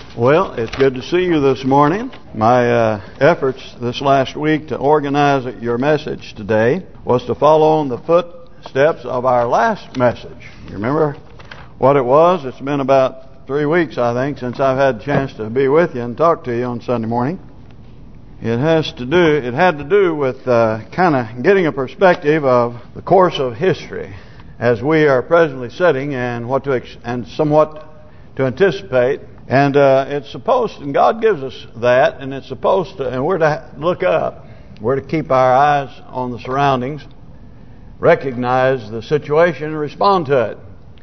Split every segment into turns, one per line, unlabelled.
Well, it's good to see you this morning. My efforts this last week to organize your message today was to follow on the footsteps of our last message. You remember what it was? It's been about 3 weeks, I think, since I've had a chance to be with you and talk to you on Sunday morning. It had to do with kind of getting a perspective of the course of history as we are presently sitting, and somewhat to anticipate. And it's supposed, and God gives us that, and it's supposed to, and we're to look up. We're to keep our eyes on the surroundings, recognize the situation, and respond to it.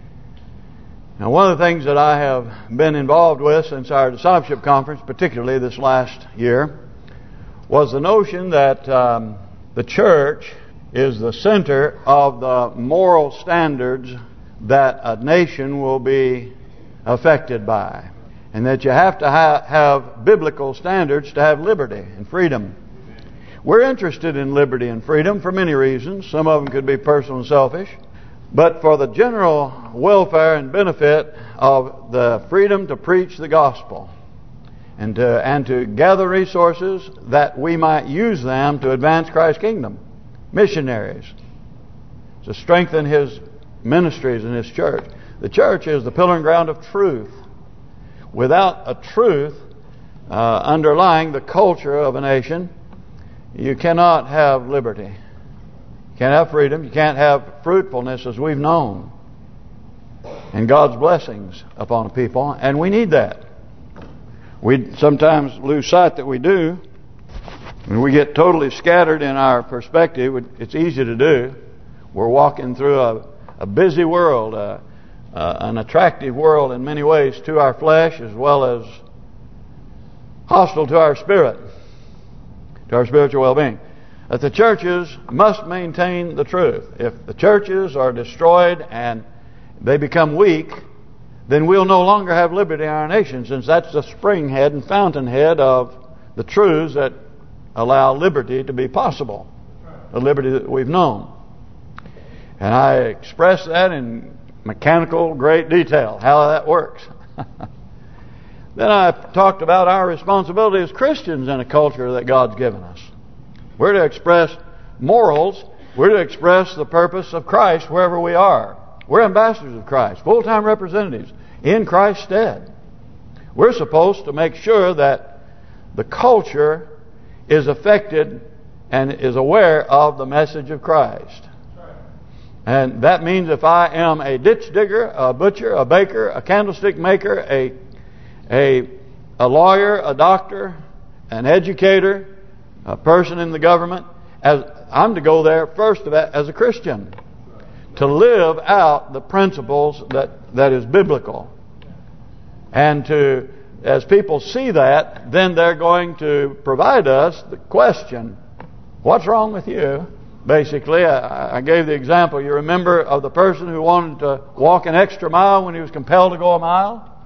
Now, one of the things that I have been involved with since our discipleship conference, particularly this last year, was the notion that the church is the center of the moral standards that a nation will be affected by. And that you have to have biblical standards to have liberty and freedom. We're interested in liberty and freedom for many reasons. Some of them could be personal and selfish. But for the general welfare and benefit of the freedom to preach the gospel. And to gather resources that we might use them to advance Christ's kingdom. Missionaries. To strengthen His ministries and His church. The church is the pillar and ground of truth. Without a truth underlying the culture of a nation, you cannot have liberty. You can't have freedom. You can't have fruitfulness as we've known. And God's blessings upon a people. And we need that. We sometimes lose sight that we do. When we get totally scattered in our perspective, it's easy to do. We're walking through a busy world, an attractive world in many ways to our flesh, as well as hostile to our spirit, to our spiritual well-being. That the churches must maintain the truth. If the churches are destroyed and they become weak, then we'll no longer have liberty in our nation, since that's the springhead and fountainhead of the truths that allow liberty to be possible, the liberty that we've known. And I express that in mechanical great detail, how that works. Then I talked about our responsibility as Christians in a culture that God's given us. We're to express morals. We're to express the purpose of Christ wherever we are. We're ambassadors of Christ, full-time representatives in Christ's stead. We're supposed to make sure that the culture is affected and is aware of the message of Christ. And that means if I am a ditch digger, a butcher, a baker, a candlestick maker, a lawyer, a doctor, an educator, a person in the government, I'm to go there first as a Christian, to live out the principles that is biblical. And as people see that, then they're going to provide us the question, what's wrong with you? Basically, I gave the example, you remember, of the person who wanted to walk an extra mile when he was compelled to go a mile?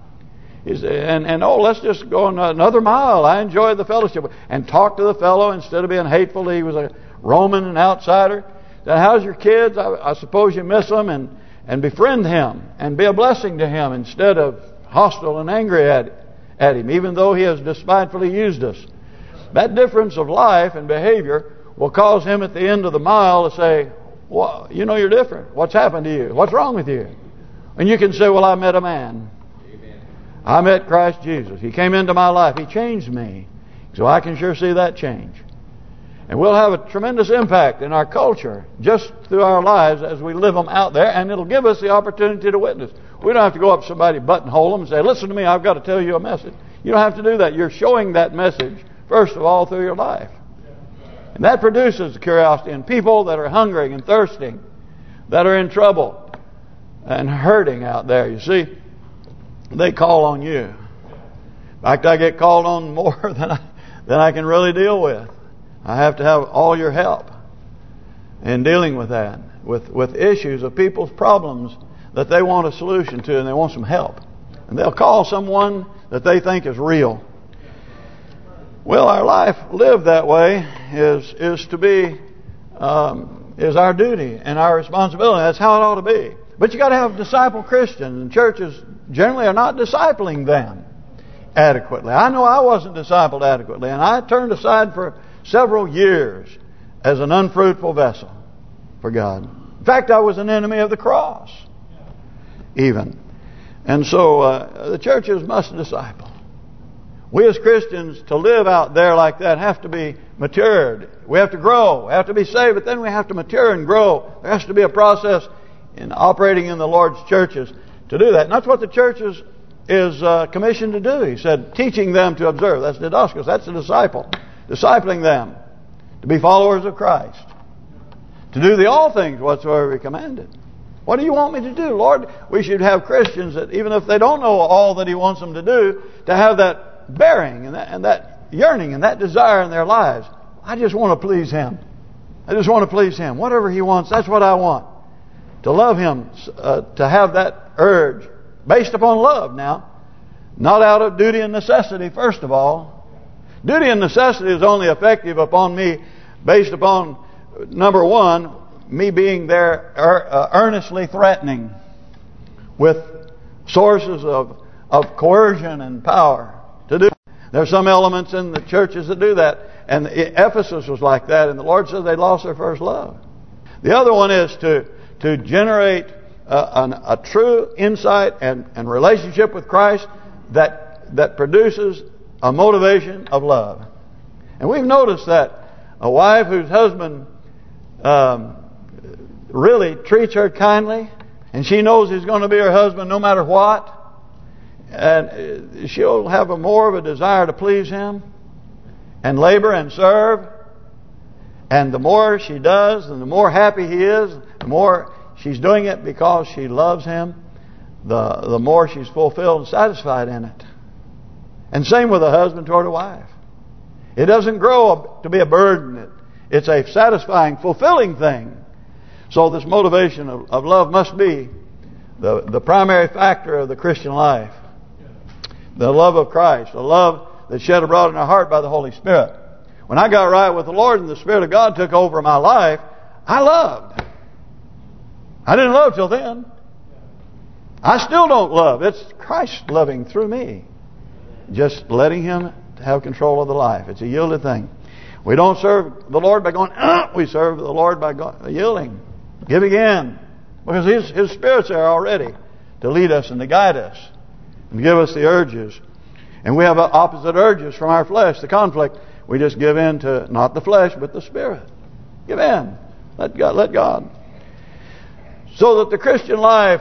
Let's just go another mile. I enjoyed the fellowship. And talk to the fellow instead of being hateful. He was a Roman, an outsider. Then how's your kids? I suppose you miss them, and befriend him and be a blessing to him instead of hostile and angry at him, even though he has despitefully used us. That difference of life and behavior will cause him at the end of the mile to say, well, you know, you're different. What's happened to you? What's wrong with you? And you can say, well, I met a man. Amen. I met Christ Jesus. He came into my life. He changed me. So I can sure see that change. And we'll have a tremendous impact in our culture just through our lives as we live them out there. And it'll give us the opportunity to witness. We don't have to go up to somebody, buttonhole them and say, listen to me, I've got to tell you a message. You don't have to do that. You're showing that message, first of all, through your life. And that produces curiosity in people that are hungry and thirsting, that are in trouble and hurting out there. You see, they call on you. In fact, I get called on more than I can really deal with. I have to have all your help in dealing with that, with issues of people's problems that they want a solution to and they want some help. And they'll call someone that they think is real. Well, our life lived that way is to be is our duty and our responsibility. That's how it ought to be. But you got to have disciple Christians, and churches generally are not discipling them adequately. I know I wasn't discipled adequately, and I turned aside for several years as an unfruitful vessel for God. In fact, I was an enemy of the cross, even. And so the churches must disciple. We as Christians, to live out there like that, have to be matured. We have to grow. We have to be saved, but then we have to mature and grow. There has to be a process in operating in the Lord's churches to do that. And that's what the church is commissioned to do. He said, teaching them to observe. That's didaskos. That's a disciple. Discipling them to be followers of Christ. To do all things whatsoever He commanded. What do you want me to do, Lord? We should have Christians that, even if they don't know all that He wants them to do, to have that bearing and that yearning and that desire in their lives. I just want to please Him. I just want to please Him. Whatever He wants, that's what I want. To love Him, to have that urge, based upon love now, not out of duty and necessity, first of all. Duty and necessity is only effective upon me based upon, number one, me being there earnestly threatening with sources of coercion and power to do. There are some elements in the churches that do that. And Ephesus was like that. And the Lord says they lost their first love. The other one is to generate a true insight and relationship with Christ that produces a motivation of love. And we've noticed that a wife whose husband really treats her kindly, and she knows he's going to be her husband no matter what, and she'll have more of a desire to please him and labor and serve. And the more she does, and the more happy he is, the more she's doing it because she loves him, the more she's fulfilled and satisfied in it. And same with a husband toward a wife. It doesn't grow to be a burden. It's a satisfying, fulfilling thing. So this motivation of love must be the primary factor of the Christian life. The love of Christ, the love that's shed abroad in our heart by the Holy Spirit. When I got right with the Lord and the Spirit of God took over my life, I loved. I didn't love till then. I still don't love. It's Christ loving through me. Just letting Him have control of the life. It's a yielded thing. We don't serve the Lord by going, we serve the Lord by yielding, giving in. Because His Spirit's there already to lead us and to guide us and give us the urges. And we have opposite urges from our flesh, the conflict. We just give in to not the flesh but the Spirit. Give in. Let God. So that the Christian life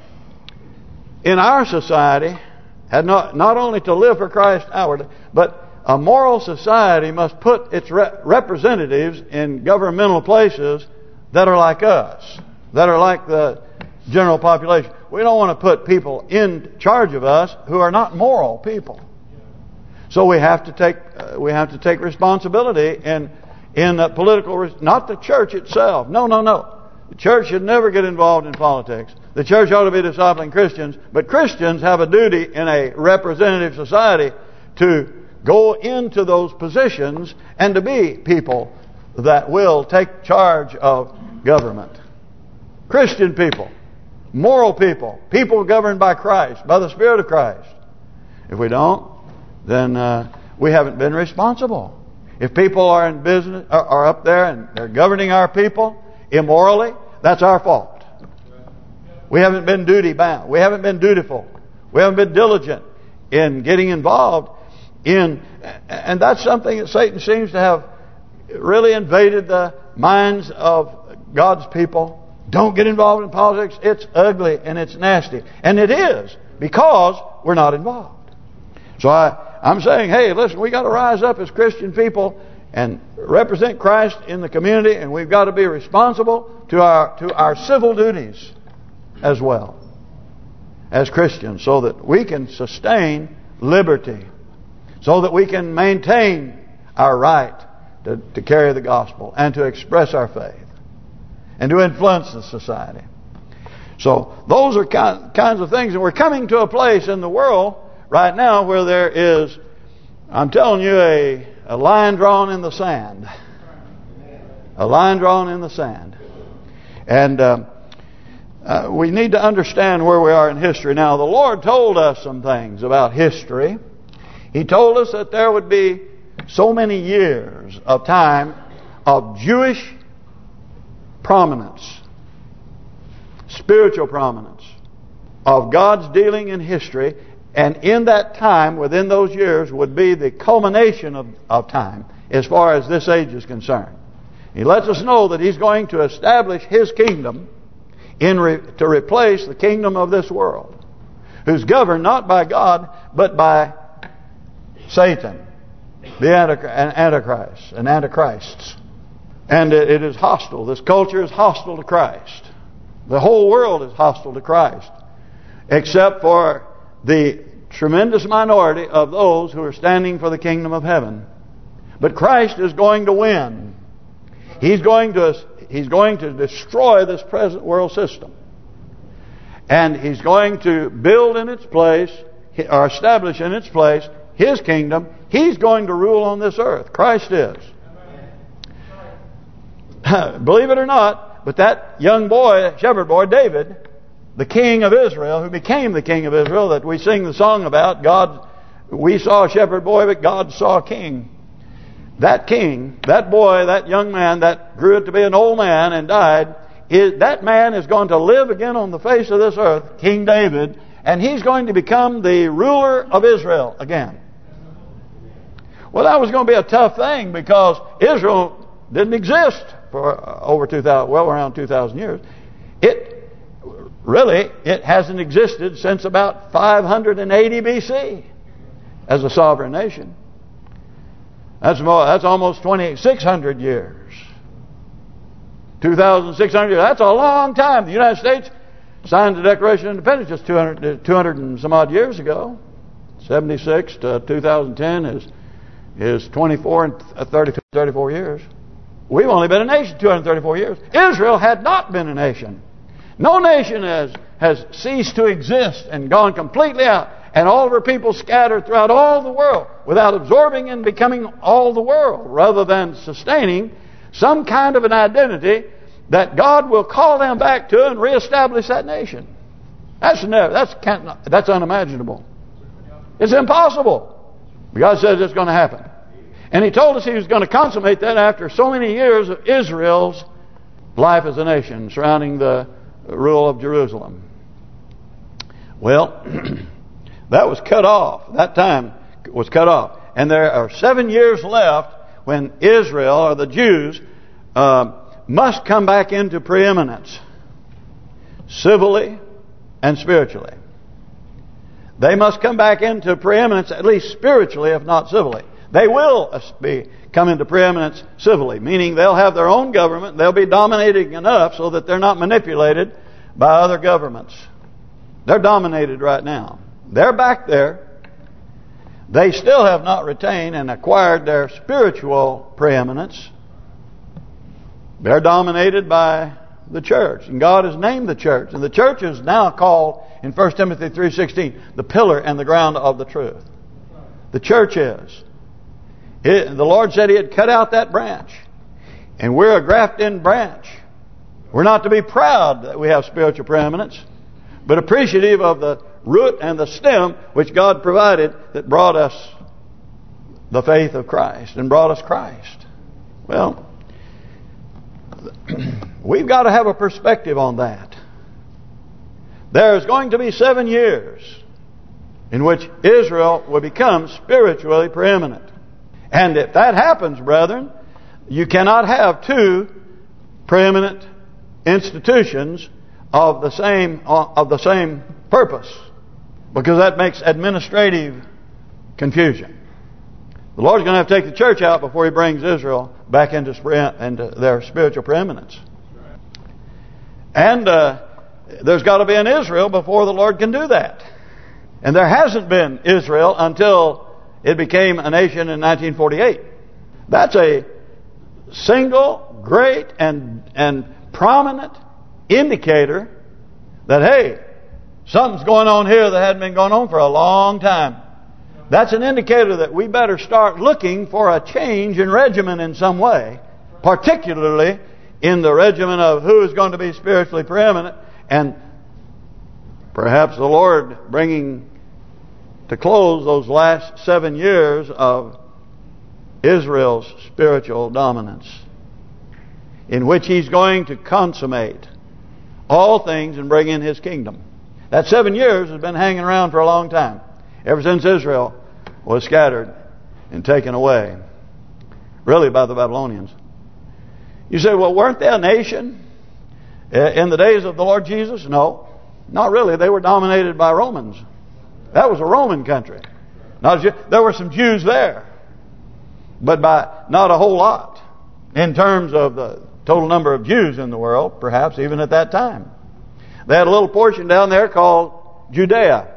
in our society had not only to live for Christ outwardly, but a moral society must put its representatives in governmental places that are like us, that are like the general population. We don't want to put people in charge of us who are not moral people. So we have to take responsibility in political, not the church itself. No. The church should never get involved in politics. The church ought to be discipling Christians, but Christians have a duty in a representative society to go into those positions and to be people that will take charge of government. Christian people, moral people, people governed by Christ, by the Spirit of Christ. If we don't, then we haven't been responsible. If people are in business, are up there and they're governing our people immorally, that's our fault. We haven't been duty bound. We haven't been dutiful. We haven't been diligent in getting involved in, and that's something that Satan seems to have really invaded the minds of God's people. Don't get involved in politics. It's ugly and it's nasty. And it is, because we're not involved. So I'm saying, hey, listen, we got to rise up as Christian people and represent Christ in the community, and we've got to be responsible to our civil duties as well as Christians, so that we can sustain liberty, so that we can maintain our right to carry the gospel and to express our faith and to influence the society. So those are kinds of things, and we're coming to a place in the world right now where there is, I'm telling you, a line drawn in the sand. A line drawn in the sand. And we need to understand where we are in history. Now, the Lord told us some things about history. He told us that there would be so many years of time of Jewish prominence, spiritual prominence, of God's dealing in history, and in that time, within those years, would be the culmination of time as far as this age is concerned. He lets us know that He's going to establish His kingdom to replace the kingdom of this world, who's governed not by God, but by Satan, the Antichrist and Antichrists. And it is hostile. This culture is hostile to Christ. The whole world is hostile to Christ, except for the tremendous minority of those who are standing for the kingdom of heaven. But Christ is going to win. He's going to destroy this present world system. And He's going to build in its place, or establish in its place, His kingdom. He's going to rule on this earth. Christ is. Believe it or not, but that young boy, shepherd boy, David, the king of Israel, who became the king of Israel, that we sing the song about, God, we saw a shepherd boy, but God saw a king. That king, that boy, that young man that grew up to be an old man and died, that man is going to live again on the face of this earth, King David, and he's going to become the ruler of Israel again. Well, that was going to be a tough thing because Israel didn't exist for around 2,000 years. It hasn't existed since about 580 BC as a sovereign nation. That's almost 2,600 years. 2,600 years. That's a long time. The United States signed the Declaration of Independence just 200 and some odd years ago. 76 to 2010 is 24 and 34 years. We've only been a nation 234 years. Israel had not been a nation. No nation has ceased to exist and gone completely out. And all of her people scattered throughout all the world without absorbing and becoming all the world, rather than sustaining some kind of an identity that God will call them back to and reestablish that nation. That's unimaginable. It's impossible. God says it's going to happen. And He told us He was going to consummate that after so many years of Israel's life as a nation surrounding the rule of Jerusalem. Well, that was cut off. That time was cut off. And there are 7 years left when Israel, or the Jews, must come back into preeminence, civilly and spiritually. They must come back into preeminence, at least spiritually, if not civilly. They will come into preeminence civilly, meaning they'll have their own government. They'll be dominating enough so that they're not manipulated by other governments. They're dominated right now. They're back there. They still have not retained and acquired their spiritual preeminence. They're dominated by the church. And God has named the church. And the church is now called, in 1 Timothy 3:16, the pillar and the ground of the truth. The church is. The Lord said He had cut out that branch. And we're a grafted-in branch. We're not to be proud that we have spiritual preeminence, but appreciative of the root and the stem which God provided that brought us the faith of Christ and brought us Christ. Well, we've got to have a perspective on that. There's going to be 7 years in which Israel will become spiritually preeminent. And if that happens, brethren, you cannot have two preeminent institutions of the same purpose, because that makes administrative confusion. The Lord's going to have to take the church out before He brings Israel back into their spiritual preeminence. And there's got to be an Israel before the Lord can do that. And there hasn't been Israel until it became a nation in 1948. That's a single, great, and prominent indicator that, hey, something's going on here that hadn't been going on for a long time. That's an indicator that we better start looking for a change in regimen in some way, particularly in the regimen of who is going to be spiritually preeminent, and perhaps the Lord bringing to close those last 7 years of Israel's spiritual dominance, in which He's going to consummate all things and bring in His kingdom. That 7 years has been hanging around for a long time, ever since Israel was scattered and taken away, really by the Babylonians. You say, well, weren't they a nation in the days of the Lord Jesus? No, not really. They were dominated by Romans. That was a Roman country. There were some Jews there, but by not a whole lot in terms of the total number of Jews in the world, perhaps even at that time. They had a little portion down there called Judea.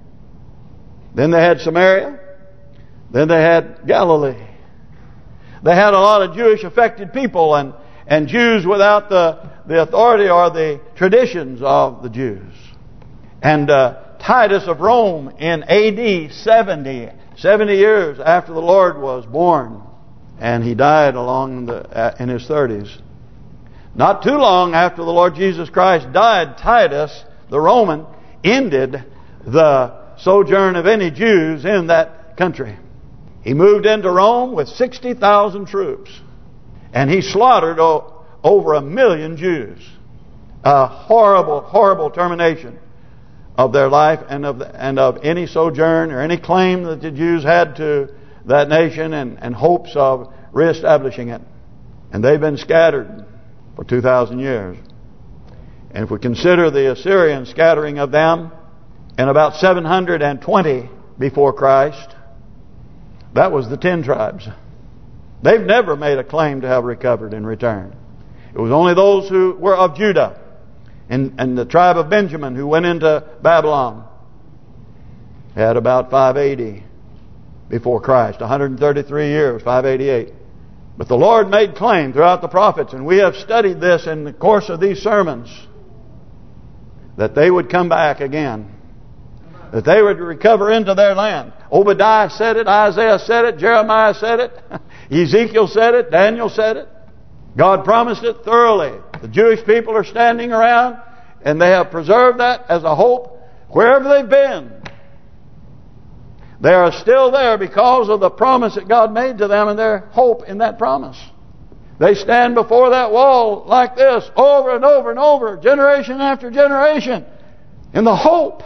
Then they had Samaria. Then they had Galilee. They had a lot of Jewish affected people and Jews without the authority or the traditions of the Jews. And Titus of Rome in AD 70 years after the Lord was born, and he died in his 30s. Not too long after the Lord Jesus Christ died, Titus, the Roman, ended the sojourn of any Jews in that country. He moved into Rome with 60,000 troops, and he slaughtered over 1 million Jews. A horrible, horrible termination of their life and of any sojourn or any claim that the Jews had to that nation and hopes of reestablishing it. And they've been scattered for 2,000 years. And if we consider the Assyrian scattering of them in about 720 before Christ, that was the 10 tribes. They've never made a claim to have recovered and returned. It was only those who were of Judah and the tribe of Benjamin who went into Babylon. Had about 580 before Christ, 133 years, 588. But the Lord made claim throughout the prophets, and we have studied this in the course of these sermons, that they would come back again, that they would recover into their land. Obadiah said it, Isaiah said it, Jeremiah said it, Ezekiel said it, Daniel said it. God promised it thoroughly. The Jewish people are standing around, and they have preserved that as a hope wherever they've been. They are still there because of the promise that God made to them and their hope in that promise. They stand before that wall like this over and over and over, generation after generation, in the hope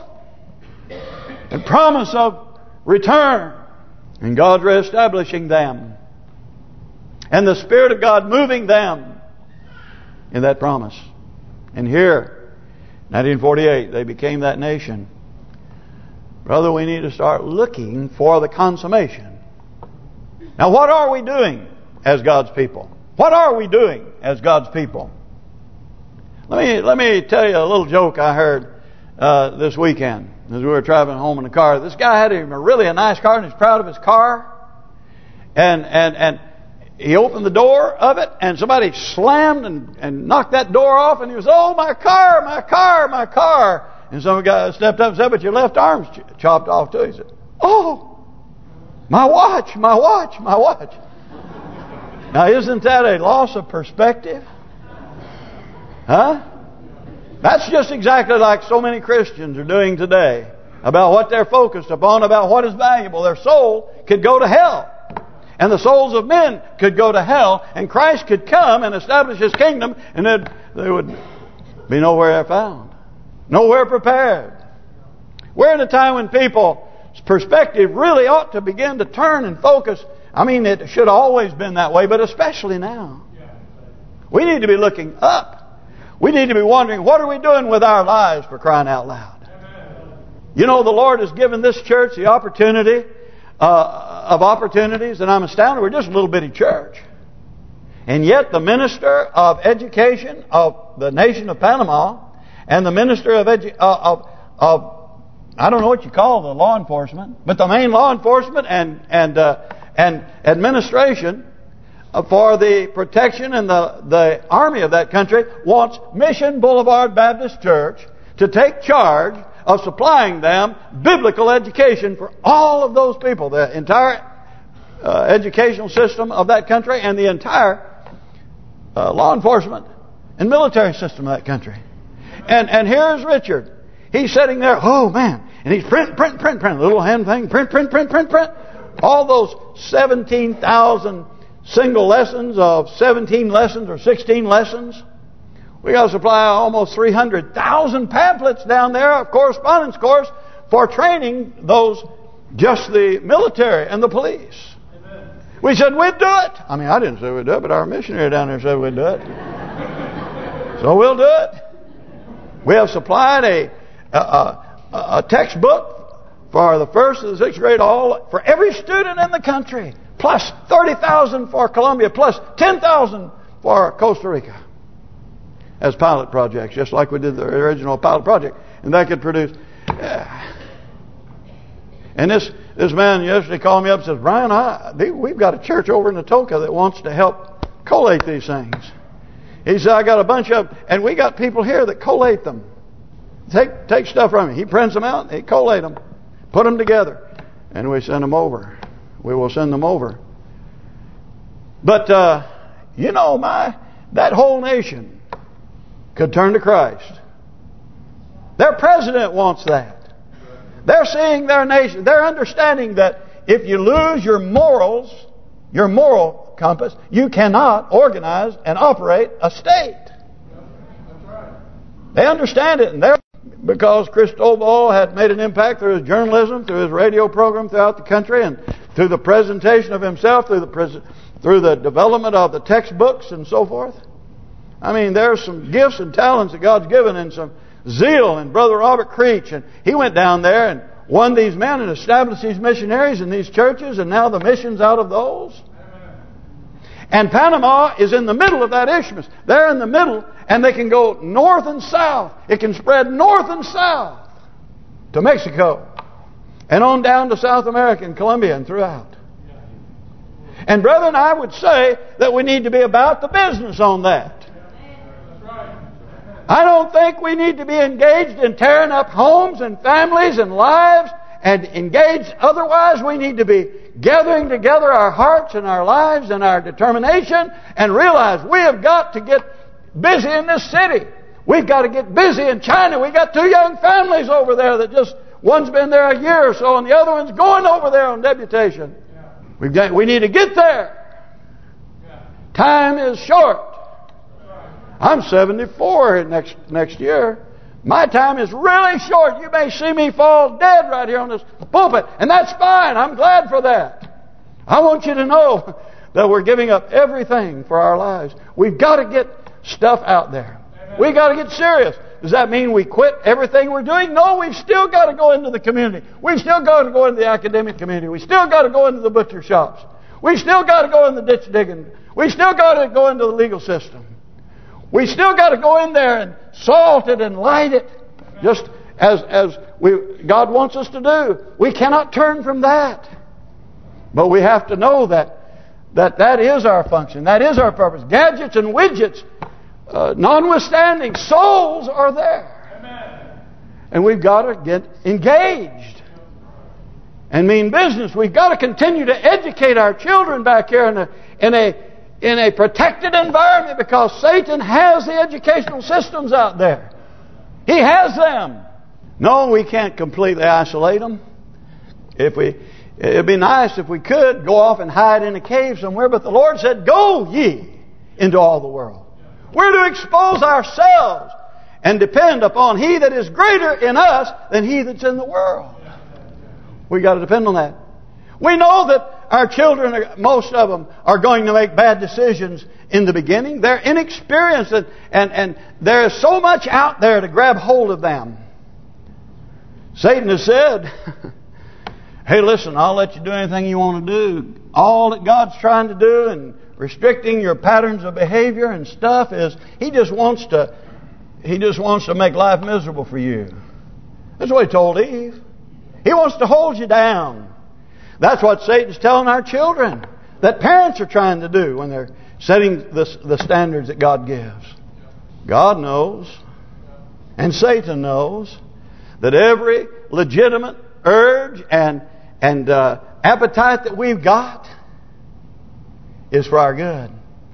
and promise of return, and God reestablishing them, and the Spirit of God moving them in that promise. And here, 1948, they became that nation. Brother, we need to start looking for the consummation. Now, what are we doing as God's people? What are we doing as God's people? Let me tell you a little joke I heard this weekend as we were traveling home in the car. This guy had a really nice car, and he's proud of his car. And he opened the door of it, and somebody slammed and knocked that door off, and he was, oh, my car, my car, my car. And some guy stepped up and said, but your left arm's chopped off too. He said, oh, my watch, my watch, my watch. Now, isn't that a loss of perspective? Huh? That's just exactly like so many Christians are doing today, about what they're focused upon, about what is valuable. Their soul could go to hell, and the souls of men could go to hell, and Christ could come and establish His kingdom, and they would be nowhere found, nowhere prepared. We're in a time when people's perspective really ought to begin to turn and focus. I mean, it should have always been that way, but especially now. We need to be looking up. We need to be wondering, what are we doing with our lives, for crying out loud? You know, the Lord has given this church the opportunity of opportunities, and I'm astounded. We're just a little bitty church. And yet the minister of education of the nation of Panama and the minister of I don't know what you call the law enforcement, but the main law enforcement and administration for the protection and the army of that country wants Mission Boulevard Baptist Church to take charge of supplying them biblical education for all of those people, the entire educational system of that country and the entire law enforcement and military system of that country. And here's Richard. He's sitting there, oh man, And he's print. Little hand thing, print. All those 17,000 single lessons of 17 lessons or 16 lessons. We got to supply almost 300,000 pamphlets down there of correspondence course for training those, just the military and the police. Amen. We said we'd do it. I mean, I didn't say we'd do it, but our missionary down there said we'd do it. So we'll do it. We have supplied a textbook for the 1st and the 6th grade all for every student in the country, plus 30,000 for Colombia, plus 10,000 for Costa Rica as pilot projects, just like we did the original pilot project. And that could produce... And this man yesterday called me up and says, Brian, we've got a church over in Atoka that wants to help collate these things. He said, I got a bunch of... And we got people here that collate them. Take stuff from him. He prints them out, he collate them, put them together, and we send them over. We will send them over. But, that whole nation could turn to Christ. Their president wants that. They're seeing their nation. They're understanding that if you lose your morals, your moral compass, you cannot organize and operate a state. They understand it, and because Cristobal had made an impact through his journalism, through his radio program throughout the country, and through the presentation of himself, through the development of the textbooks and so forth. I mean, there's some gifts and talents that God's given, and some zeal in Brother Robert Creech. And he went down there and won these men and established these missionaries in these churches, and now the missions out of those. And Panama is in the middle of that isthmus. They're in the middle, and they can go north and south. It can spread north and south to Mexico, and on down to South America and Colombia and throughout. And brethren, I would say that we need to be about the business on that. I don't think we need to be engaged in tearing up homes and families and lives and engaged. Otherwise, we need to be gathering together our hearts and our lives and our determination and realize we have got to get busy in this city. We've got to get busy in China. We've got 2 young families over there that just, one's been there a year or so and the other one's going over there on deputation. We need to get there. Time is short. I'm 74 next year. My time is really short. You may see me fall dead right here on this pulpit, and that's fine. I'm glad for that. I want you to know that we're giving up everything for our lives. We've got to get stuff out there. We've got to get serious. Does that mean we quit everything we're doing? No, we've still got to go into the community. We've still got to go into the academic community. We still got to go into the butcher shops. We still got to go in the ditch digging. We still got to go into the legal system. We still got to go in there and salt it and light it, just as God wants us to do. We cannot turn from that. But we have to know that is our function. That is our purpose. Gadgets and widgets, notwithstanding, souls are there. Amen. And we've got to get engaged and mean business. We've got to continue to educate our children back here in a protected environment, because Satan has the educational systems out there. He has them. No, we can't completely isolate them. It'd be nice if we could go off and hide in a cave somewhere, but the Lord said, "Go ye into all the world." We're to expose ourselves and depend upon He that is greater in us than he that's in the world. We got to depend on that. We know that our children, most of them, are going to make bad decisions in the beginning. They're inexperienced, and there is so much out there to grab hold of them. Satan has said, hey, listen, I'll let you do anything you want to do. All that God's trying to do and restricting your patterns of behavior and stuff is He just wants to make life miserable for you. That's what He told Eve. He wants to hold you down. That's what Satan's telling our children, that parents are trying to do when they're setting the standards that God gives. God knows, and Satan knows, that every legitimate urge and appetite that we've got is for our good,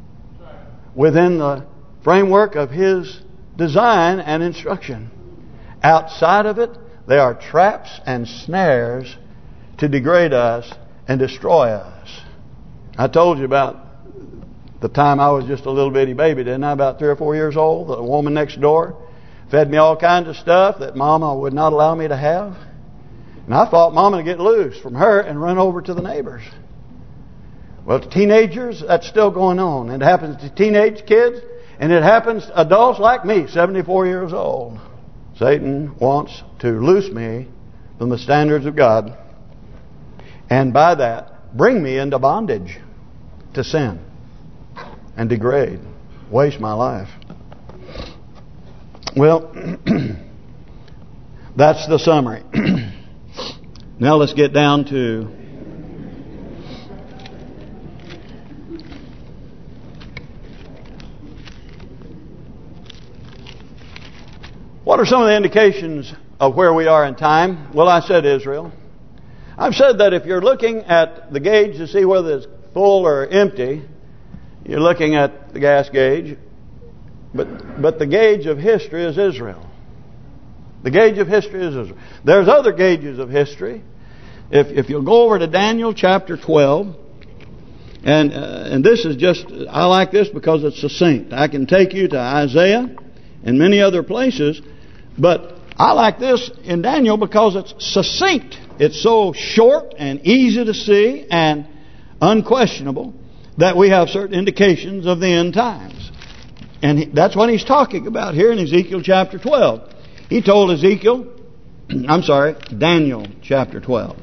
within the framework of His design and instruction. Outside of it, They are traps and snares to degrade us and destroy us. I told you about the time I was just a little bitty baby, didn't I? About 3 or 4 years old. The woman next door fed me all kinds of stuff that Mama would not allow me to have. And I thought Mama would get loose from her and run over to the neighbors. Well, to teenagers, that's still going on. It happens to teenage kids, and it happens to adults like me, 74 years old. Satan wants to loose me from the standards of God, and by that, bring me into bondage to sin and degrade, waste my life. Well, that's the summary. Now let's get down to what are some of the indications of where we are in time? Well, I said Israel. I've said that if you're looking at the gauge to see whether it's full or empty, you're looking at the gas gauge. But the gauge of history is Israel. The gauge of history is Israel. There's other gauges of history. If you'll go over to Daniel chapter 12, and this is just, I like this because it's succinct. I can take you to Isaiah and many other places, but I like this in Daniel because it's succinct. It's so short and easy to see and unquestionable that we have certain indications of the end times. And that's what he's talking about here in Ezekiel chapter 12. He told Daniel chapter 12.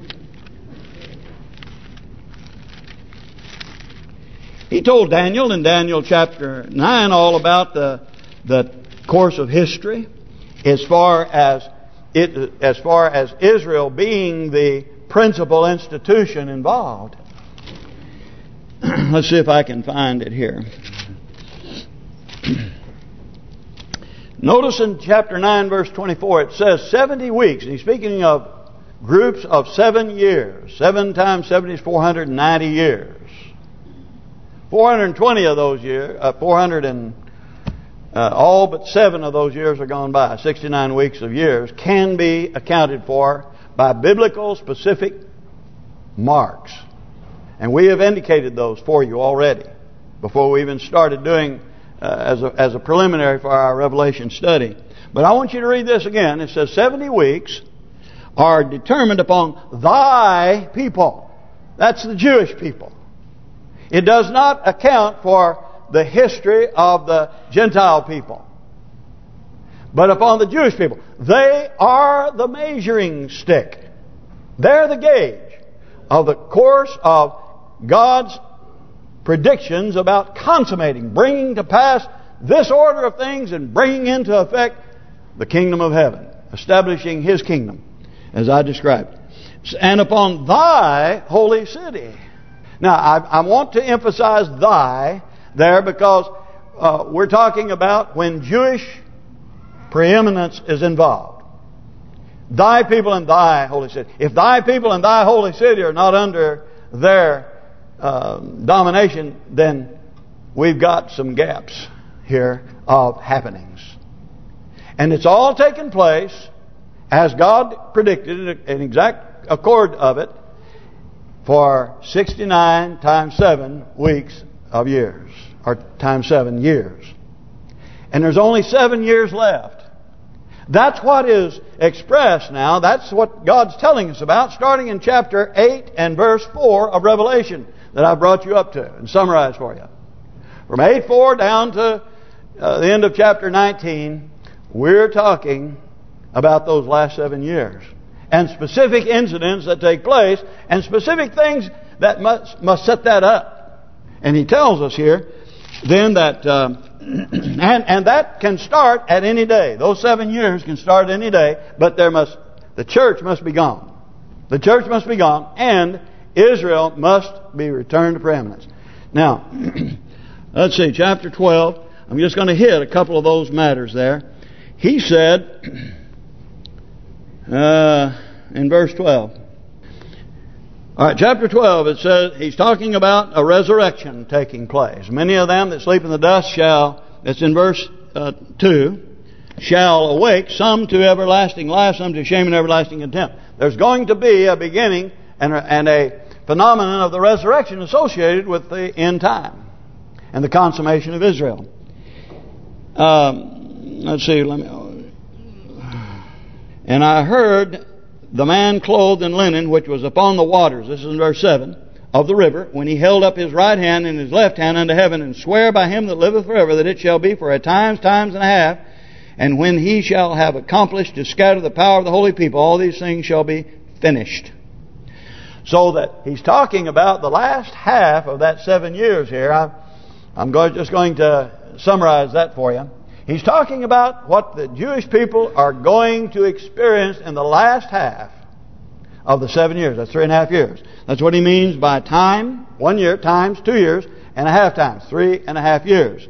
He told Daniel in Daniel chapter 9 all about the course of history as far as Israel being the principal institution involved. Let's see if I can find it here. Notice in chapter 9 verse 24 it says 70 weeks. And he's speaking of groups of 7 years. 7 times 70 is 490 years. 420 of those years, all but 7 of those years are gone by. 69 weeks of years can be accounted for by biblical specific marks. And we have indicated those for you already before we even started doing as a preliminary for our Revelation study. But I want you to read this again. It says 70 weeks are determined upon thy people. That's the Jewish people. It does not account for the history of the Gentile people, but upon the Jewish people. They are the measuring stick. They're the gauge of the course of God's predictions about consummating, bringing to pass this order of things and bringing into effect the kingdom of heaven, establishing His kingdom, as I described. And upon thy holy city. Now, I want to emphasize thy there because we're talking about when Jewish preeminence is involved. Thy people and thy holy city. If thy people and thy holy city are not under their domination, then we've got some gaps here of happenings. And it's all taken place as God predicted, an exact accord of it, for 69 times 7 weeks of years, or times 7 years. And there's only 7 years left. That's what is expressed now. That's what God's telling us about, starting in chapter 8 and verse 4 of Revelation that I brought you up to and summarized for you. From 8:4 down to the end of chapter 19, we're talking about those last 7 years and specific incidents that take place and specific things that must set that up. And he tells us here then that and that can start at any day. Those 7 years can start any day, but the church must be gone. The church must be gone, and Israel must be returned to preeminence. Now, let's see, chapter 12. I'm just going to hit a couple of those matters there. He said in verse 12. All right, chapter 12, it says he's talking about a resurrection taking place. Many of them that sleep in the dust shall, it's in verse 2, shall awake, some to everlasting life, some to shame and everlasting contempt. There's going to be a beginning and a phenomenon of the resurrection associated with the end time and the consummation of Israel. Let's see. And I heard the man clothed in linen, which was upon the waters. This is in verse 7 of the river, when he held up his right hand and his left hand unto heaven, and sware by him that liveth forever, that it shall be for a times and a half. And when he shall have accomplished to scatter the power of the holy people, all these things shall be finished. So that he's talking about the last half of that 7 years here. I'm just going to summarize that for you. He's talking about what the Jewish people are going to experience in the last half of the 7 years. That's 3.5 years. That's what he means by time, 1 year, times 2 years, and a half times, 3.5 years.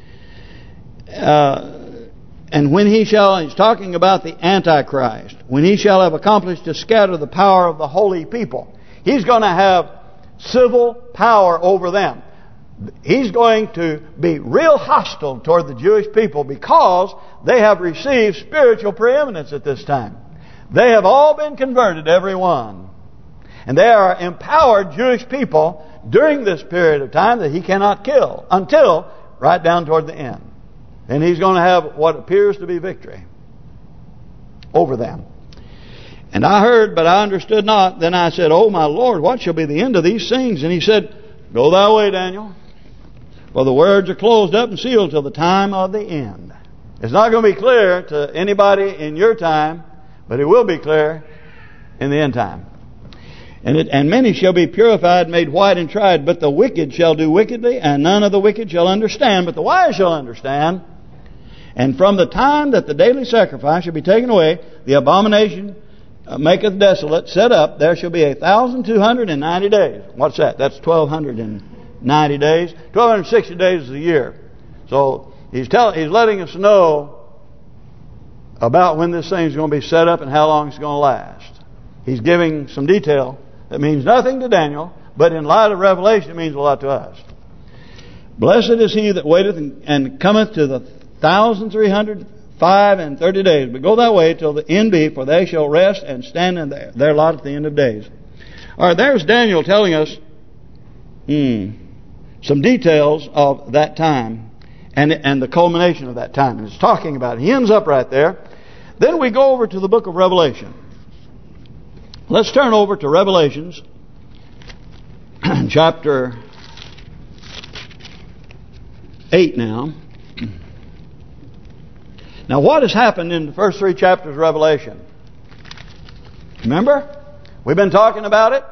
And when he shall, he's talking about the Antichrist, when he shall have accomplished to scatter the power of the holy people, he's going to have civil power over them. He's going to be real hostile toward the Jewish people because they have received spiritual preeminence at this time. They have all been converted, every one. And they are empowered Jewish people during this period of time that he cannot kill until right down toward the end. And he's going to have what appears to be victory over them. And I heard, but I understood not. Then I said, O my Lord, what shall be the end of these things? And he said, Go thy way, Daniel. For the words are closed up and sealed till the time of the end. It's not going to be clear to anybody in your time, but it will be clear in the end time. And many shall be purified, made white and tried, but the wicked shall do wickedly, and none of the wicked shall understand, but the wise shall understand. And from the time that the daily sacrifice shall be taken away, the abomination maketh desolate, set up, there shall be 1,290 days. What's that? That's 1,290 days. 1,260 days is a year. So he's letting us know about when this thing's going to be set up and how long it's going to last. He's giving some detail that means nothing to Daniel, but in light of Revelation it means a lot to us. Blessed is he that waiteth and cometh to the 1,305 days. But go that way till the end be, for they shall rest and stand in their lot at the end of days. All right, there's Daniel telling us some details of that time and the culmination of that time. And it's talking about it. He ends up right there. Then we go over to the book of Revelation. Let's turn over to Revelations chapter 8 now. Now, what has happened in the first 3 chapters of Revelation? Remember? We've been talking about it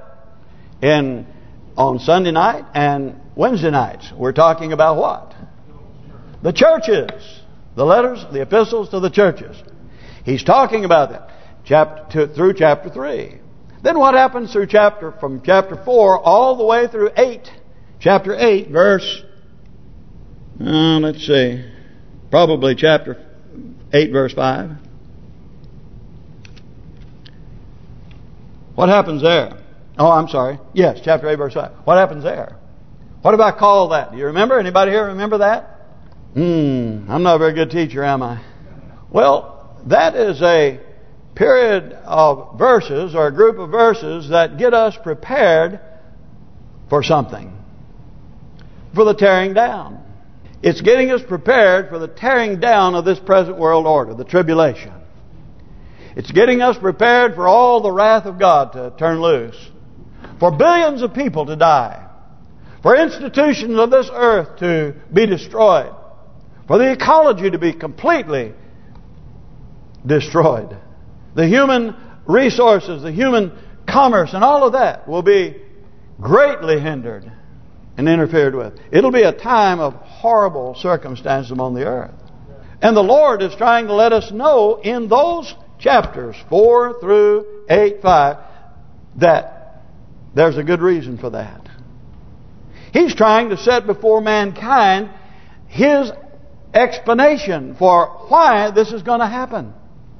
on Sunday night and Wednesday nights. We're talking about what? The churches. The letters, the epistles to the churches. He's talking about that through chapter 3. Then what happens from chapter 4 all the way through 8? Chapter 8, verse... let's see. Probably chapter 8, verse 5. What happens there? Oh, I'm sorry. Yes, chapter 8, verse 5. What happens there? What have I called that? Do you remember? Anybody here remember that? I'm not a very good teacher, am I? Well, that is a period of verses or a group of verses that get us prepared for something. For the tearing down. It's getting us prepared for the tearing down of this present world order, the tribulation. It's getting us prepared for all the wrath of God to turn loose. For billions of people to die. For institutions of this earth to be destroyed. For the ecology to be completely destroyed. The human resources, the human commerce and all of that will be greatly hindered and interfered with. It'll be a time of horrible circumstances among the earth. And the Lord is trying to let us know in those chapters 4 through 8:5 that there's a good reason for that. He's trying to set before mankind His explanation for why this is going to happen.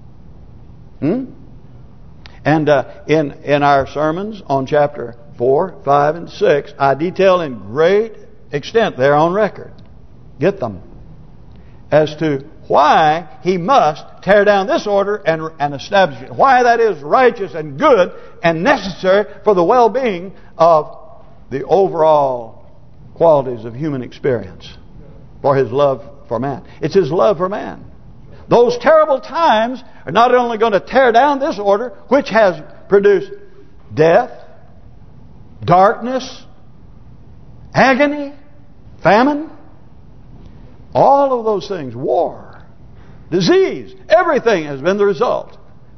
And in our sermons on chapter 4, 5, and 6, I detail in great extent, they're on record, get them, as to why He must tear down this order and establish it. Why that is righteous and good and necessary for the well-being of the overall qualities of human experience. For His love for man. It's His love for man. Those terrible times are not only going to tear down this order, which has produced death, darkness, agony, famine, all of those things, war, disease, everything has been the result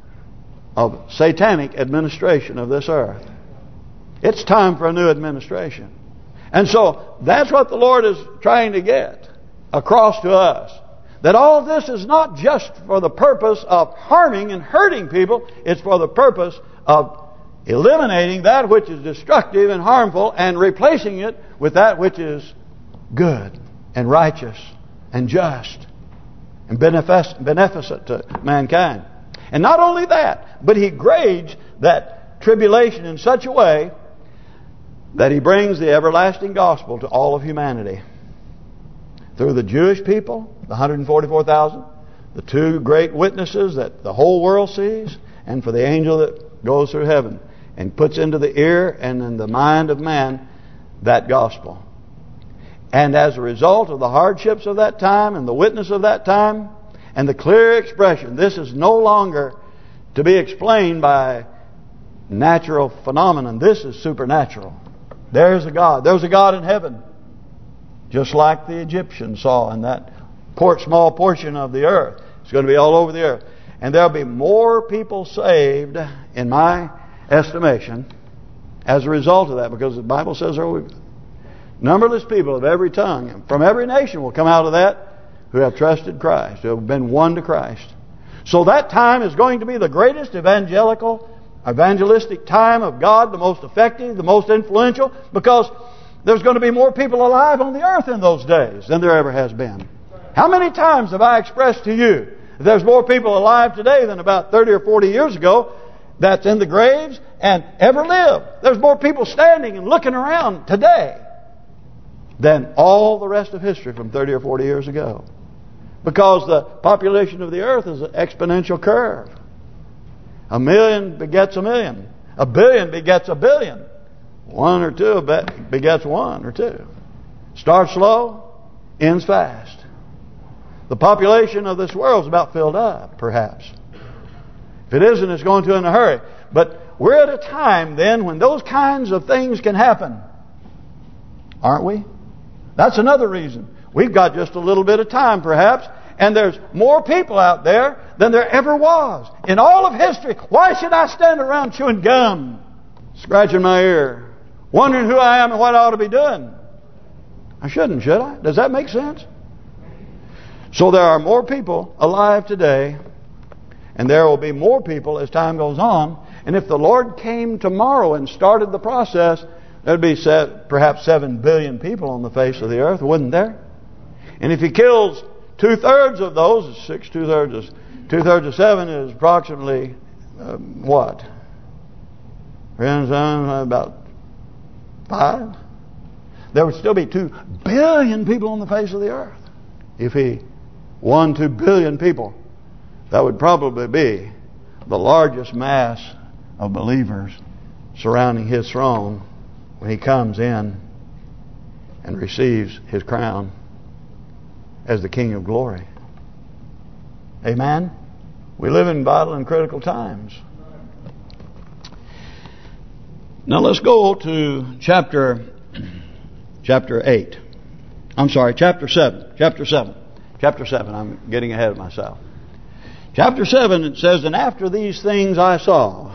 of satanic administration of this earth. It's time for a new administration. And so that's what the Lord is trying to get across to us. That all this is not just for the purpose of harming and hurting people. It's for the purpose of eliminating that which is destructive and harmful and replacing it with that which is good and righteous and just and beneficent to mankind. And not only that, but He grades that tribulation in such a way that He brings the everlasting gospel to all of humanity. Through the Jewish people, the 144,000, the two great witnesses that the whole world sees, and for the angel that goes through heaven and puts into the ear and in the mind of man that gospel. And as a result of the hardships of that time and the witness of that time and the clear expression, this is no longer to be explained by natural phenomenon. This is supernatural. There's a God. There's a God in heaven. Just like the Egyptians saw in that small portion of the earth. It's going to be all over the earth. And there'll be more people saved, in my estimation, as a result of that. Because the Bible says there will be numberless people of every tongue, from every nation will come out of that, who have trusted Christ, who have been won to Christ. So that time is going to be the greatest evangelistic time of God, the most effective, the most influential, because there's going to be more people alive on the earth in those days than there ever has been. How many times have I expressed to you that there's more people alive today than about 30 or 40 years ago that's in the graves and ever lived? There's more people standing and looking around today than all the rest of history from 30 or 40 years ago. Because the population of the earth is an exponential curve. 1 million begets 1 million. 1 billion begets 1 billion. 1 or 2 begets 1 or 2. Starts slow, ends fast. The population of this world is about filled up, perhaps. If it isn't, it's going to in a hurry. But we're at a time then when those kinds of things can happen. Aren't we? That's another reason. We've got just a little bit of time, perhaps, and there's more people out there than there ever was in all of history. Why should I stand around chewing gum, scratching my ear, wondering who I am and what I ought to be doing? I shouldn't, should I? Does that make sense? So there are more people alive today, and there will be more people as time goes on. And if the Lord came tomorrow and started the process, there'd be perhaps 7 billion people on the face of the earth, wouldn't there? And if He kills 2/3 of those, 2/3 of 7 is approximately what? About 5. There would still be 2 billion people on the face of the earth. If He won 2 billion people, that would probably be the largest mass of believers surrounding His throne when He comes in and receives His crown as the King of Glory. Amen? We live in vital and critical times. Now let's go to chapter 8. I'm sorry, chapter 7. Chapter 7. I'm getting ahead of myself. Chapter 7, it says, "And after these things I saw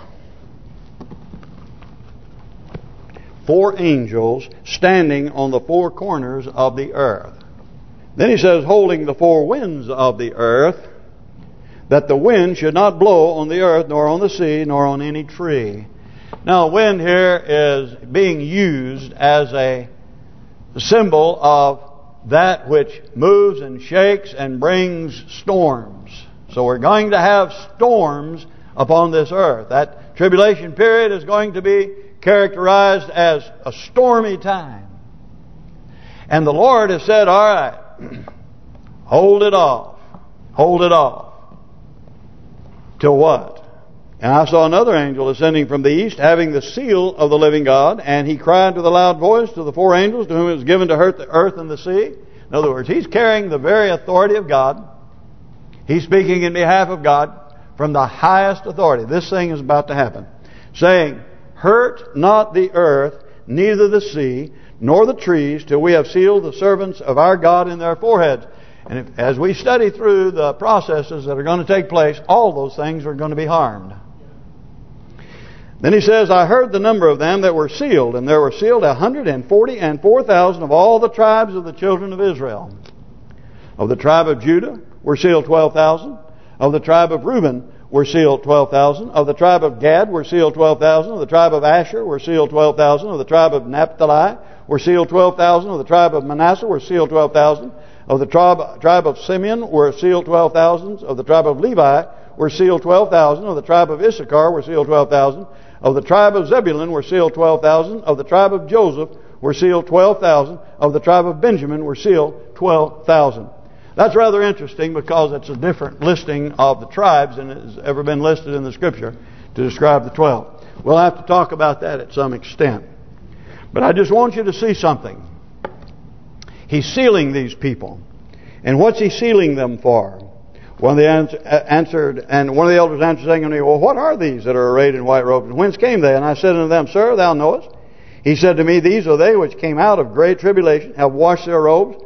4 angels standing on the 4 corners of the earth." Then he says, "holding the 4 winds of the earth, that the wind should not blow on the earth, nor on the sea, nor on any tree." Now, wind here is being used as a symbol of that which moves and shakes and brings storms. So we're going to have storms upon this earth. That tribulation period is going to be characterized as a stormy time. And the Lord has said, all right, hold it off. Hold it off. Till what? And I saw another angel ascending from the east, having the seal of the living God, and he cried with a loud voice to the four angels to whom it was given to hurt the earth and the sea. In other words, he's carrying the very authority of God. He's speaking in behalf of God from the highest authority. This thing is about to happen. Saying, hurt not the earth, neither the sea, nor the trees, till we have sealed the servants of our God in their foreheads. And as we study through the processes that are going to take place, all those things are going to be harmed. Then he says, I heard the number of them that were sealed, and there were sealed 144,000 of all the tribes of the children of Israel. Of the tribe of Judah were sealed 12,000. Of the tribe of Reuben were sealed 12,000. Of the tribe of Gad were sealed 12,000. Of the tribe of Asher were sealed 12,000. Of the tribe of Naphtali were sealed 12,000. Of the tribe of Manasseh were sealed 12,000. Of the tribe of Simeon were sealed 12,000. Of the tribe of Levi were sealed 12,000. Of the tribe of Issachar were sealed 12,000. Of the tribe of Zebulun were sealed 12,000. Of the tribe of Joseph were sealed 12,000. Of the tribe of Benjamin were sealed 12,000. That's rather interesting because it's a different listing of the tribes than has ever been listed in the Scripture to describe the 12. We'll have to talk about that at some extent. But I just want you to see something. He's sealing these people. And what's he sealing them for? One of the elders answered, saying unto me, well, what are these that are arrayed in white robes, and whence came they? And I said unto them, Sir, thou knowest. He said to me, These are they which came out of great tribulation, have washed their robes.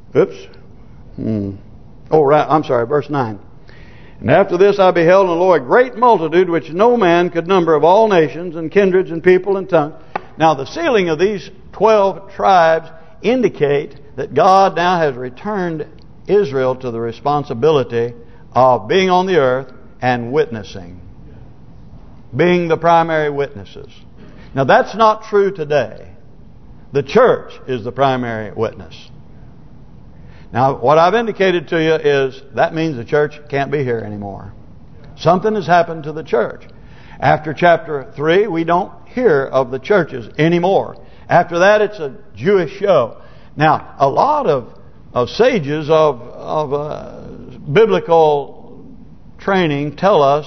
Verse 9. And after this I beheld, and lo, a great multitude which no man could number, of all nations and kindreds and people and tongues. Now the sealing of these 12 tribes indicate that God now has returned Israel to the responsibility of being on the earth and witnessing. Being the primary witnesses. Now that's not true today. The church is the primary witness. Now what I've indicated to you is that means the church can't be here anymore. Something has happened to the church. After chapter 3 we don't hear of the churches anymore. After that it's a Jewish show. Now a lot of sages of biblical training tell us,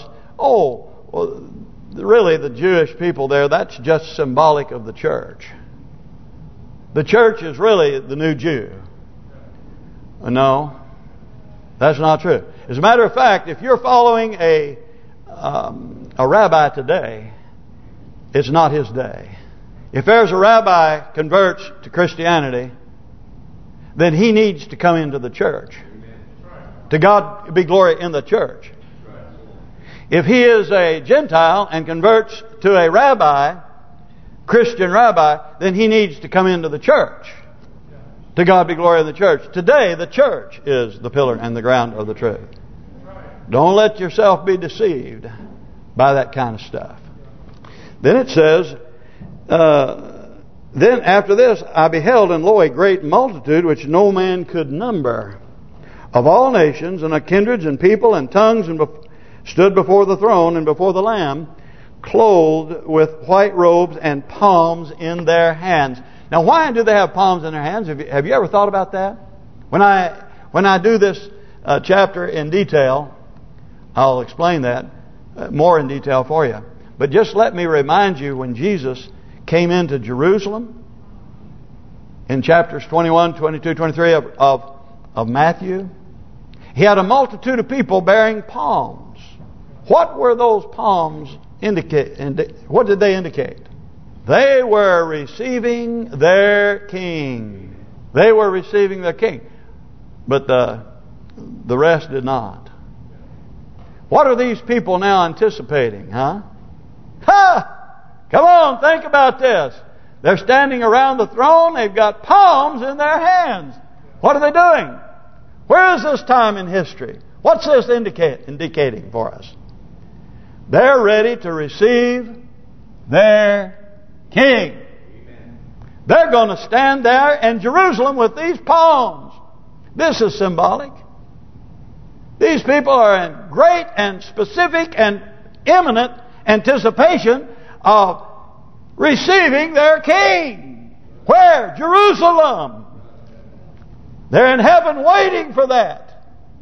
really the Jewish people there, that's just symbolic of the church. The church is really the new Jew. No, that's not true. As a matter of fact, if you're following a rabbi today, it's not his day. If there's a rabbi converts to Christianity, then he needs to come into the church. To God be glory in the church. If he is a Gentile and converts to a rabbi, Christian rabbi, then he needs to come into the church. To God be glory in the church. Today, the church is the pillar and the ground of the truth. Don't let yourself be deceived by that kind of stuff. Then it says, Then after this I beheld, and lo, a great multitude which no man could number, of all nations and of kindreds and people and tongues, and stood before the throne and before the Lamb, clothed with white robes and palms in their hands. Now, why do they have palms in their hands? Have you ever thought about that? When I do this chapter in detail, I'll explain that more in detail for you. But just let me remind you, when Jesus came into Jerusalem in chapters 21, 22, 23 of Matthew, he had a multitude of people bearing palms. What were those palms indicate? What did they indicate? They were receiving their king. They were receiving their king. But the rest did not. What are these people now anticipating, huh? Come on, think about this. They're standing around the throne. They've got palms in their hands. What are they doing? Where is this time in history? What's this indicating for us? They're ready to receive their king. They're going to stand there in Jerusalem with these palms. This is symbolic. These people are in great and specific and imminent anticipation of receiving their king. Where? Jerusalem. They're in heaven waiting for that.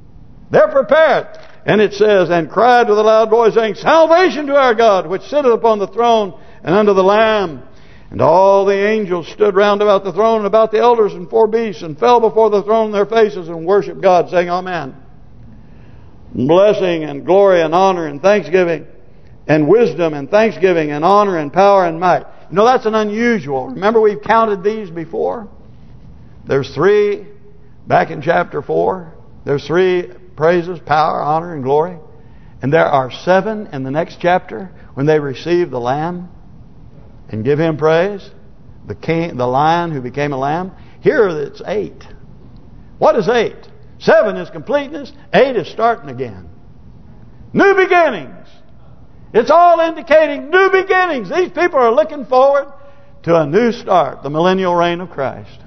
They're prepared. And it says, and cried with a loud voice, saying, salvation to our God, which sitteth upon the throne, and unto the Lamb. And all the angels stood round about the throne, and about the elders and 4 beasts, and fell before the throne on their faces, and worshipped God, saying, Amen. Blessing and glory and honor and thanksgiving, and wisdom and thanksgiving and honor and power and might. You know, that's an unusual. Remember, we've counted these before. There's 3 back in chapter 4. There's 3 praises, power, honor, and glory. And there are 7 in the next chapter when they receive the Lamb and give Him praise. The king, the Lion who became a lamb. Here it's 8. What is 8? 7 is completeness. 8 is starting again. New beginnings. It's all indicating new beginnings. These people are looking forward to a new start, the millennial reign of Christ.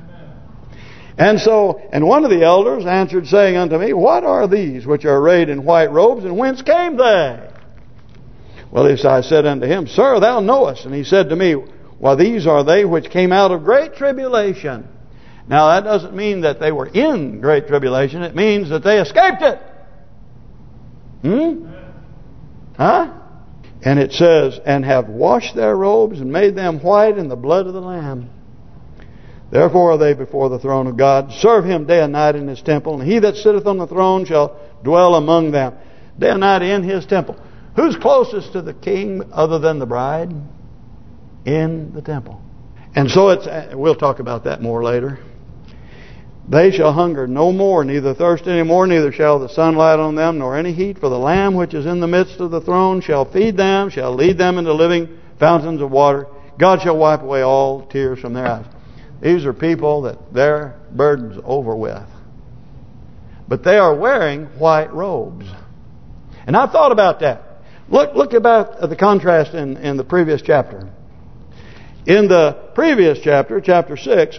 And one of the elders answered, saying unto me, what are these which are arrayed in white robes, and whence came they? Well, I said unto him, Sir, thou knowest. And he said to me, well, these are they which came out of great tribulation. Now, that doesn't mean that they were in great tribulation. It means that they escaped it. Huh? And it says, and have washed their robes and made them white in the blood of the Lamb. Therefore are they before the throne of God. Serve Him day and night in His temple. And He that sitteth on the throne shall dwell among them. Day and night in His temple. Who's closest to the King other than the bride? In the temple. And so we'll talk about that more later. They shall hunger no more, neither thirst any more, neither shall the sun light on them, nor any heat. For the Lamb which is in the midst of the throne shall feed them, shall lead them into living fountains of water. God shall wipe away all tears from their eyes. These are people that their burden's over with. But they are wearing white robes. And I thought about that. Look about the contrast in the previous chapter. In the previous chapter, chapter 6,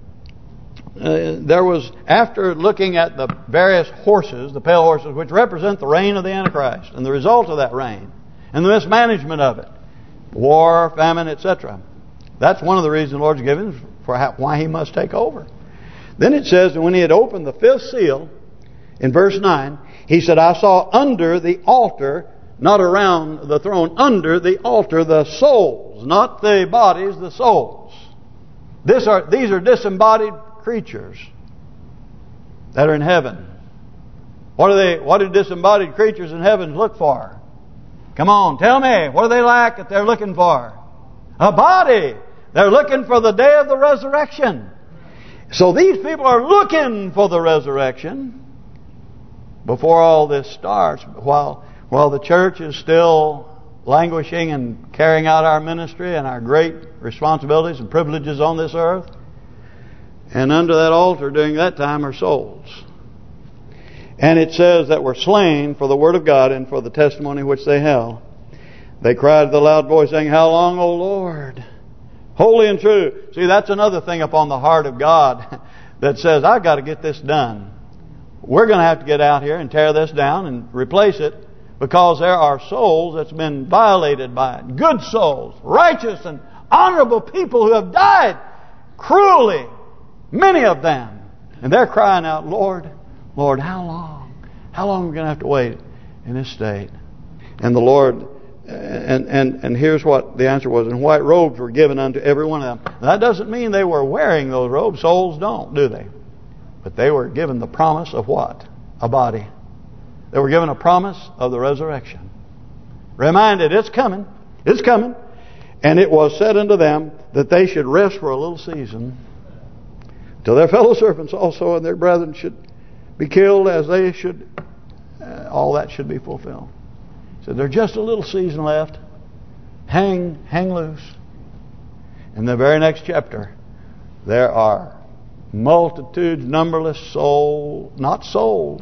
there was, after looking at the various horses, the pale horses, which represent the reign of the Antichrist, and the result of that reign, and the mismanagement of it, war, famine, etc. That's one of the reasons the Lord's given for why He must take over. Then it says that when He had opened the 5th seal, in verse 9, He said, I saw under the altar, not around the throne, under the altar, the souls, not the bodies, the souls. These are disembodied creatures that are in heaven. What do disembodied creatures in heaven look for? Come on, tell me. What do they lack that they're looking for? A body. They're looking for the day of the resurrection. So these people are looking for the resurrection before all this starts. While the church is still languishing and carrying out our ministry and our great responsibilities and privileges on this earth. And under that altar during that time are souls. And it says that were slain for the word of God and for the testimony which they held. They cried with a loud voice, saying, How long, O Lord? Holy and true. See, that's another thing upon the heart of God that says, I've got to get this done. We're going to have to get out here and tear this down and replace it, because there are souls that's been violated by it. Good souls, righteous and honorable people who have died cruelly, many of them. And they're crying out, Lord, Lord, how long? How long are we going to have to wait in this state? And the Lord, and here's what the answer was. And white robes were given unto every one of them. Now, that doesn't mean they were wearing those robes. Souls don't, do they? But they were given the promise of what? A body. They were given a promise of the resurrection. Reminded, it's coming. It's coming. And it was said unto them that they should rest for a little season, till their fellow servants also and their brethren should be killed as they should. All that should be fulfilled. So there's just a little season left. Hang loose. In the very next chapter, there are multitudes, numberless souls, not souls,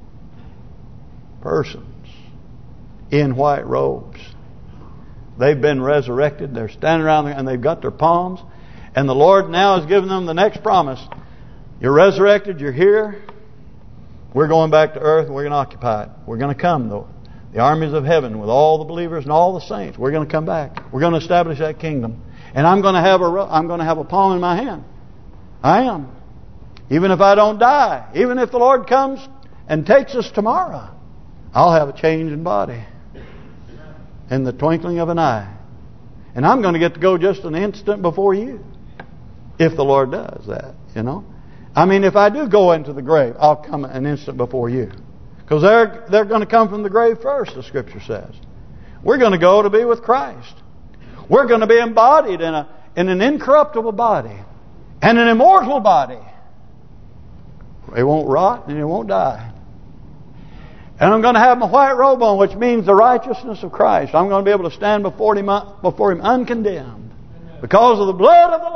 persons in white robes. They've been resurrected. They're standing around there and they've got their palms. And the Lord now has given them the next promise. You're resurrected. You're here. We're going back to earth and we're going to occupy it. We're going to come, though. The armies of heaven with all the believers and all the saints. We're going to come back. We're going to establish that kingdom. And I'm going to have a palm in my hand. I am. Even if I don't die. Even if the Lord comes and takes us tomorrow, I'll have a change in body in the twinkling of an eye. And I'm going to get to go just an instant before you, if the Lord does that, you know. I mean, if I do go into the grave, I'll come an instant before you. Because they're going to come from the grave first, the Scripture says. We're going to go to be with Christ. We're going to be embodied in an incorruptible body and an immortal body. It won't rot and it won't die. And I'm going to have my white robe on, which means the righteousness of Christ. I'm going to be able to stand before Him uncondemned because of the blood of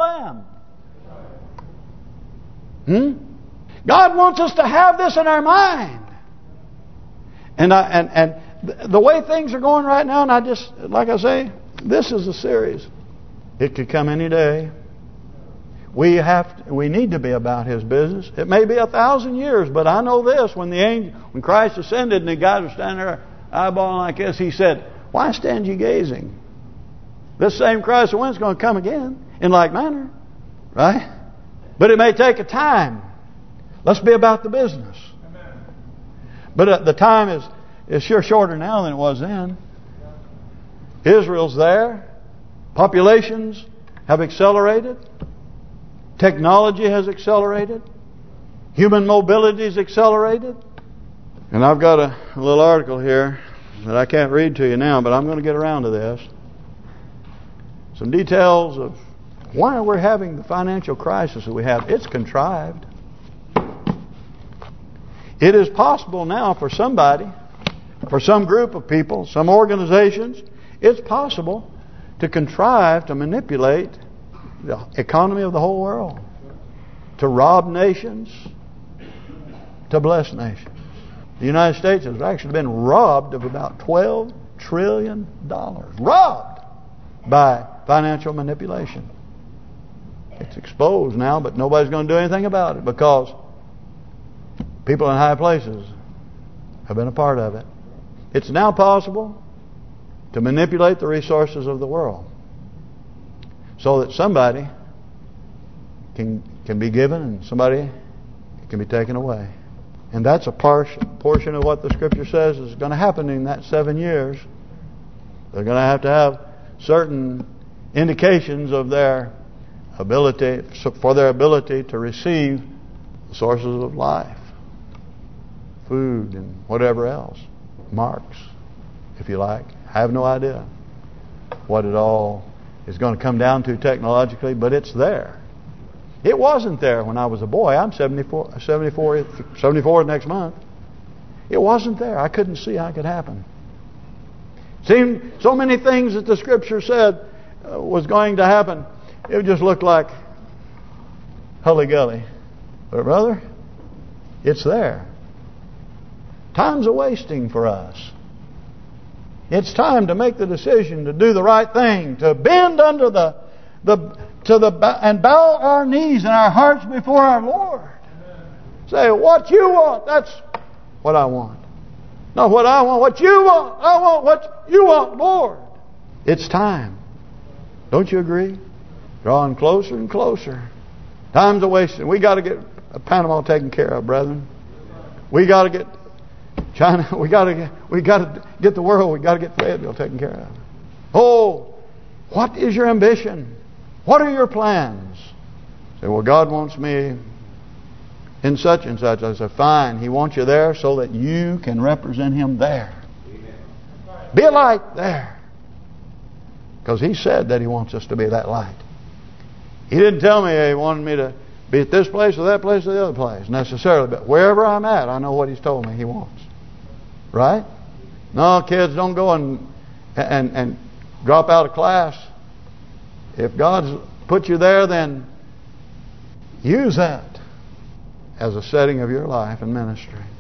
the Lamb. God wants us to have this in our mind. And the way things are going right now, and I just, like I say, this is a series. It could come any day. We need to be about His business. It may be 1,000 years, but I know this: when Christ ascended and the guys were standing there eyeballing like this, He said, "Why stand ye gazing? This same Christ the one's going to come again in like manner." Right? But it may take a time. Let's be about the business. Amen. But the time is sure shorter now than it was then. Israel's there. Populations have accelerated. Technology has accelerated. Human mobility has accelerated. And I've got a little article here that I can't read to you now, but I'm going to get around to this. Some details of why we're having the financial crisis that we have. It's contrived. It is possible now for somebody, for some group of people, some organizations, it's possible to contrive to manipulate the economy of the whole world, to rob nations, to bless nations. The United States has actually been robbed of about $12 trillion. Robbed by financial manipulation. It's exposed now, but nobody's going to do anything about it because people in high places have been a part of it. It's now possible to manipulate the resources of the world so that somebody can be given and somebody can be taken away. And that's a portion of what the Scripture says is going to happen in that 7 years. They're going to have certain indications of their ability, for their ability to receive the sources of life, food and whatever else, marks, if you like. I have no idea what it all is going to come down to technologically, but it's there. It wasn't there when I was a boy. I'm 74 next month. It wasn't there. I couldn't see how it could happen. Seemed so many things that the Scripture said was going to happen. It just looked like hully-gully. But brother, it's there. Time's a-wasting for us. It's time to make the decision to do the right thing, to bend under and bow our knees and our hearts before our Lord. Amen. Say, what you want, that's what I want. Not what I want, what you want. I want what you want, Lord. It's time. Don't you agree? Drawing closer and closer. Time's a-wasting. We got to get Panama taken care of, brethren. We got to get China. We got to get the world. We got to get Fayetteville taken care of. Oh, what is your ambition? What are your plans? Say, well, God wants me in such and such. I say, fine. He wants you there so that you can represent Him there. Be a light there. Because He said that He wants us to be that light. He didn't tell me He wanted me to be at this place or that place or the other place necessarily. But wherever I'm at, I know what He's told me He wants. Right? No, kids, don't go and drop out of class. If God's put you there, then use that as a setting of your life and ministry.